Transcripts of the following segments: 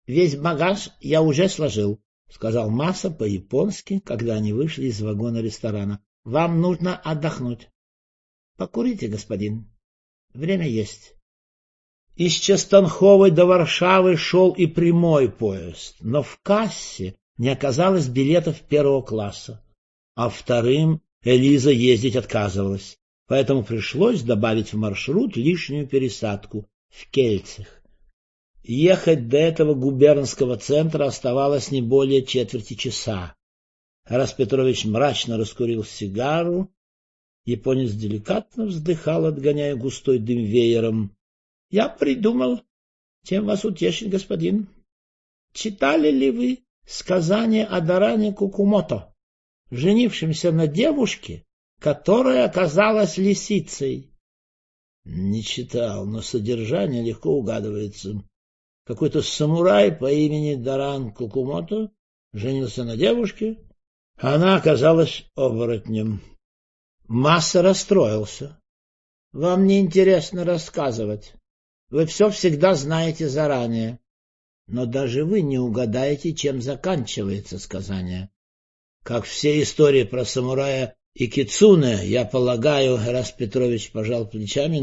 Весь багаж я уже сложил, — сказал Маса по-японски, когда они вышли из вагона ресторана. — Вам нужно отдохнуть. — Покурите, господин. Время есть. Из Частанховой до Варшавы шел и прямой поезд, но в кассе не оказалось билетов первого класса, а вторым Элиза ездить отказывалась, поэтому пришлось добавить в маршрут лишнюю пересадку в Кельцах. Ехать до этого губернского центра оставалось не более четверти часа. Тарас Петрович мрачно раскурил сигару. Японец деликатно вздыхал, отгоняя густой дым веером. — Я придумал, чем вас утешить, господин. Читали ли вы сказание о Даране Кукумото, женившемся на девушке, которая оказалась лисицей? — Не читал, но содержание легко угадывается. Какой-то самурай по имени Даран Кукумото женился на девушке, а она оказалась оборотнем. Масса расстроился. — Вам не интересно рассказывать. Вы все всегда знаете заранее. Но даже вы не угадаете, чем заканчивается сказание. Как все истории про самурая и кицуне, я полагаю, Тарас Петрович пожал плечами,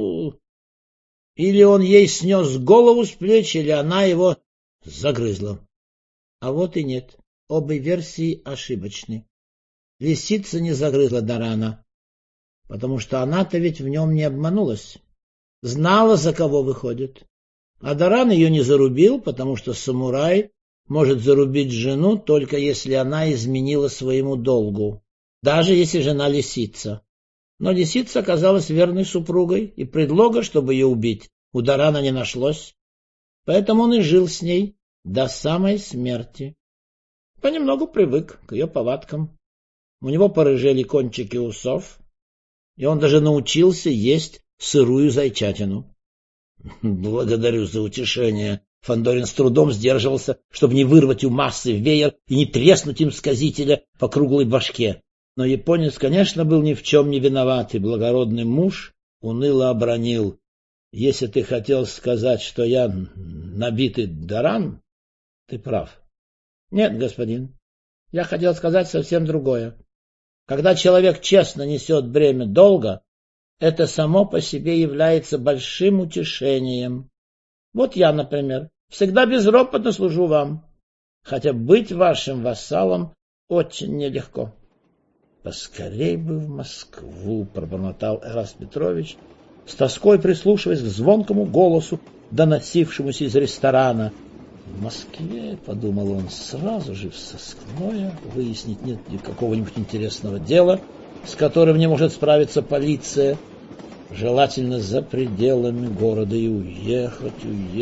или он ей снес голову с плеч, или она его загрызла. А вот и нет, обе версии ошибочны. Лисица не загрызла Дарана, потому что она-то ведь в нем не обманулась. Знала, за кого выходит. А Даран ее не зарубил, потому что самурай может зарубить жену, только если она изменила своему долгу, даже если жена лисица. Но лисица оказалась верной супругой, и предлога, чтобы ее убить, у Дарана не нашлось. Поэтому он и жил с ней до самой смерти. Понемногу привык к ее повадкам. У него порыжели кончики усов, и он даже научился есть сырую зайчатину. — Благодарю за утешение. Фандорин с трудом сдерживался, чтобы не вырвать у Массы веер и не треснуть им сказителя по круглой башке. Но японец, конечно, был ни в чем не виноват, и благородный муж уныло обронил: — Если ты хотел сказать, что я набитый Даран, ты прав. — Нет, господин, я хотел сказать совсем другое. Когда человек честно несет бремя долга, это само по себе является большим утешением. Вот я, например, всегда безропотно служу вам, хотя быть вашим вассалом очень нелегко. — Поскорей бы в Москву, — пробормотал Тарас Петрович, с тоской прислушиваясь к звонкому голосу, доносившемуся из ресторана. В Москве, — подумал он, — сразу же в сыскное, выяснить, нет ли какого-нибудь интересного дела, с которым не может справиться полиция, желательно за пределами города, и уехать.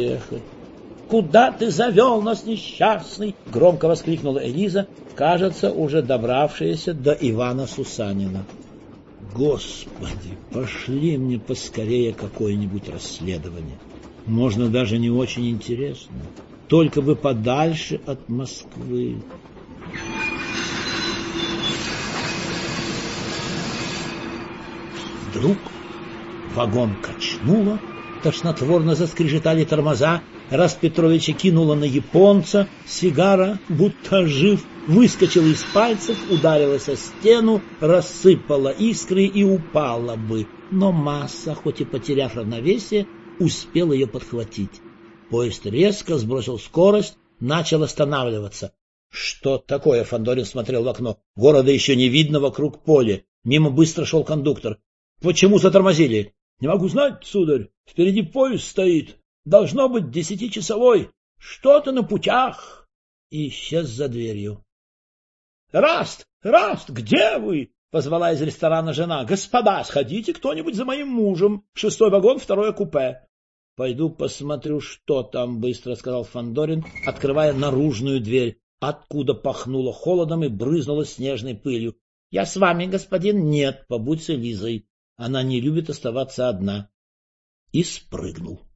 — Куда ты завел нас, несчастный? — громко воскликнула Элиза, кажется, уже добравшаяся до Ивана Сусанина. — Господи, пошли мне поскорее какое-нибудь расследование. Можно даже не очень интересно. Только бы подальше от Москвы. Вдруг вагон качнуло, тошнотворно заскрежетали тормоза, Тарас Петровича кинуло на японца, сигара, будто ожив, выскочила из пальцев, ударилась о стену, рассыпала искры и упала бы, но Масса, хоть и потеряв равновесие, успел ее подхватить. Поезд резко сбросил скорость, начал останавливаться. — Что такое? — Фандорин смотрел в окно. Города еще не видно, вокруг поле. Мимо быстро шел кондуктор. — Почему затормозили? — Не могу знать, сударь. Впереди поезд стоит. Должно быть 10-часовой. Что-то на путях. И исчез за дверью. — Раст, где вы? — позвала из ресторана жена. — Господа, сходите кто-нибудь за моим мужем. 6-й вагон, 2-е купе. — Пойду посмотрю, что там, — быстро сказал Фандорин, открывая наружную дверь, откуда пахнуло холодом и брызнуло снежной пылью. — Я с вами, господин. — Нет, побудь с Элизой. Она не любит оставаться одна. И спрыгнул.